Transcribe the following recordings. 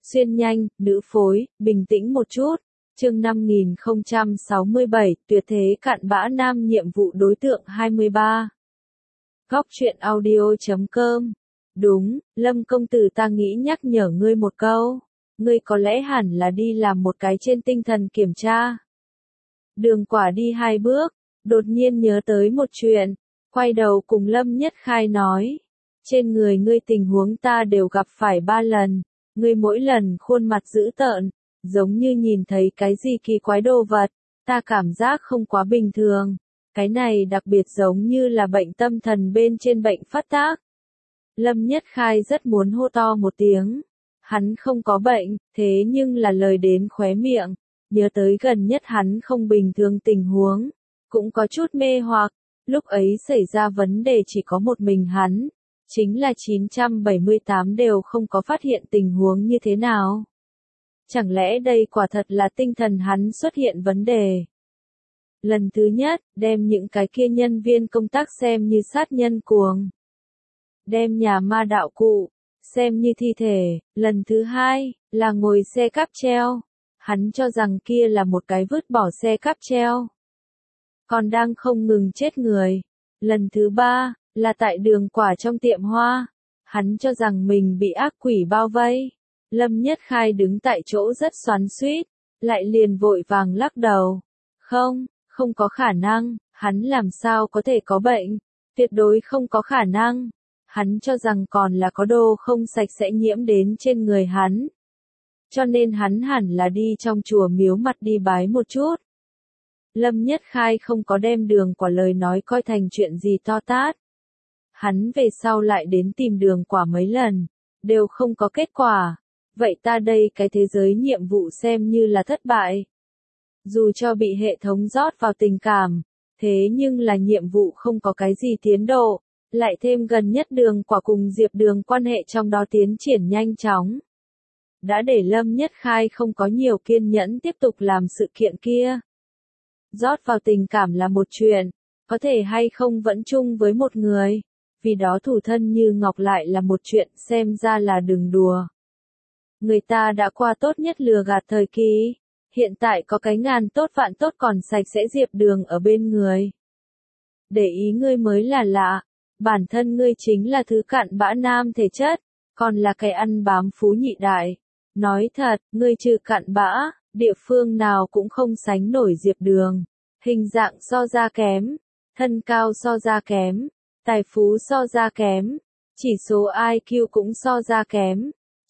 Xuyên nhanh, nữ phối, bình tĩnh một chút. Chương 5067, tuyệt thế cặn bã nam nhiệm vụ đối tượng 23. Góc truyện audio.com. Đúng, Lâm công tử, ta nghĩ nhắc nhở ngươi một câu. Ngươi có lẽ hẳn là đi làm một cái trên tinh thần kiểm tra. Đường Quả đi 2 bước, đột nhiên nhớ tới một chuyện, quay đầu cùng Lâm Nhất Khai nói. Trên người ngươi tình huống ta đều gặp phải 3 lần, ngươi mỗi lần khuôn mặt dữ tợn, giống như nhìn thấy cái gì kỳ quái đồ vật, ta cảm giác không quá bình thường. Cái này đặc biệt giống như là bệnh tâm thần bên trên bệnh phát tác. Lâm Nhất Khai rất muốn hô to một tiếng. Hắn không có bệnh, thế nhưng là lời đến khóe miệng, nhớ tới gần nhất hắn không bình thường tình huống, cũng có chút mê hoặc. Lúc ấy xảy ra vấn đề chỉ có một mình hắn, chính là 978 đều không có phát hiện tình huống như thế nào. Chẳng lẽ đây quả thật là tinh thần hắn xuất hiện vấn đề? Lần thứ nhất, đem những cái kia nhân viên công tác xem như sát nhân cuồng. Đem nhà ma đạo cụ, xem như thi thể. Lần thứ hai, là ngồi xe cáp treo. Hắn cho rằng kia là một cái vứt bỏ xe cáp treo. Còn đang không ngừng chết người. Lần thứ ba, là tại Đường Quả trong tiệm hoa. Hắn cho rằng mình bị ác quỷ bao vây. Lâm Nhất Khai đứng tại chỗ rất xoắn xuýt, lại liền vội vàng lắc đầu. Không có khả năng, hắn làm sao có thể có bệnh, tuyệt đối không có khả năng. Hắn cho rằng còn là có đồ không sạch sẽ nhiễm đến trên người hắn. Cho nên hắn hẳn là đi trong chùa miếu mặt đi bái một chút. Lâm Nhất Khai không có đem Đường Quả lời nói coi thành chuyện gì to tát. Hắn về sau lại đến tìm Đường Quả mấy lần, đều không có kết quả. Vậy ta đây cái thế giới nhiệm vụ xem như là thất bại. Dù cho bị hệ thống rót vào tình cảm, thế nhưng là nhiệm vụ không có cái gì tiến độ, lại thêm gần nhất Đường Quả cùng Diệp Đường quan hệ trong đó tiến triển nhanh chóng. Đã để Lâm Nhất Khai không có nhiều kiên nhẫn tiếp tục làm sự kiện kia. Rót vào tình cảm là một chuyện, có thể hay không vẫn chung với một người, vì đó thủ thân như ngọc lại là một chuyện, xem ra là đừng đùa. Người ta đã qua tốt nhất lừa gạt thời kỳ, hiện tại có cái ngàn tốt vạn tốt còn sạch sẽ Diệp Đường ở bên người. Để ý ngươi mới là lạ, bản thân ngươi chính là thứ cặn bã nam thể chất, còn là cái ăn bám phú nhị đại. Nói thật, ngươi trừ cặn bã, địa phương nào cũng không sánh nổi Diệp Đường. Hình dạng so ra kém, thân cao so ra kém, tài phú so ra kém, chỉ số IQ cũng so ra kém.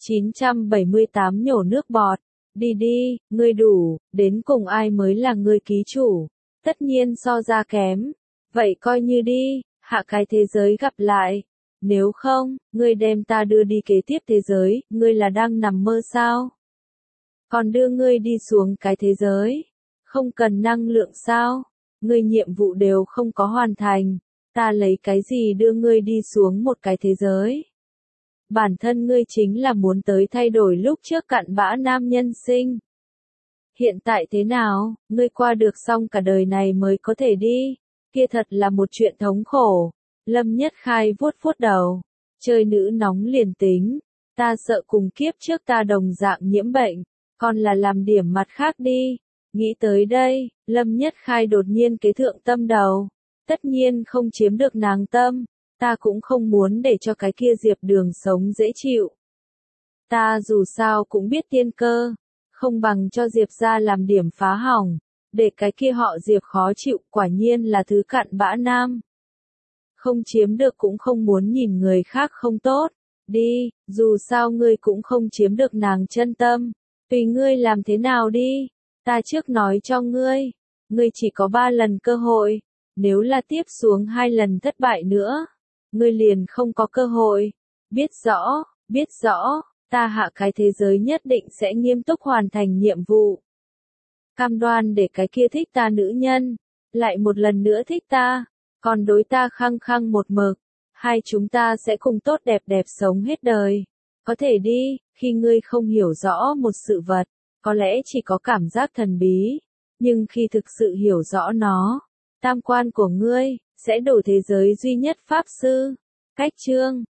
978 nhổ nước bọt. Đi đi, ngươi đủ, đến cùng ai mới là ngươi ký chủ. Tất nhiên so ra kém. Vậy coi như đi, hạ cái thế giới gặp lại. Nếu không, ngươi đem ta đưa đi kế tiếp thế giới, ngươi là đang nằm mơ sao? Còn đưa ngươi đi xuống cái thế giới, không cần năng lượng sao? Ngươi nhiệm vụ đều không có hoàn thành, ta lấy cái gì đưa ngươi đi xuống một cái thế giới? Bản thân ngươi chính là muốn tới thay đổi lúc trước cặn bã nam nhân sinh. Hiện tại thế nào, ngươi qua được xong cả đời này mới có thể đi, kia thật là một chuyện thống khổ. Lâm Nhất Khai vuốt vuốt đầu, chơi nữ nóng liền tính, ta sợ cùng kiếp trước ta đồng dạng nhiễm bệnh, còn là làm điểm mặt khác đi. Nghĩ tới đây, Lâm Nhất Khai đột nhiên kế thượng tâm đầu, tất nhiên không chiếm được nàng tâm. Ta cũng không muốn để cho cái kia Diệp Đường sống dễ chịu. Ta dù sao cũng biết tiên cơ, không bằng cho Diệp ra làm điểm phá hỏng, để cái kia họ Diệp khó chịu, quả nhiên là thứ cặn bã nam. Không chiếm được cũng không muốn nhìn người khác không tốt, đi, dù sao ngươi cũng không chiếm được nàng chân tâm, tùy ngươi làm thế nào đi, ta trước nói cho ngươi, ngươi chỉ có 3 lần cơ hội, nếu là tiếp xuống 2 lần thất bại nữa, ngươi liền không có cơ hội. Biết rõ, ta hạ cái thế giới nhất định sẽ nghiêm túc hoàn thành nhiệm vụ. Cam đoan để cái kia thích ta nữ nhân, lại một lần nữa thích ta, còn đối ta khăng khăng một mực. Hai chúng ta sẽ cùng tốt đẹp đẹp sống hết đời. Có thể đi, khi ngươi không hiểu rõ một sự vật, có lẽ chỉ có cảm giác thần bí, nhưng khi thực sự hiểu rõ nó, tam quan của ngươi sẽ đổi thế giới duy nhất pháp sư. Cách chương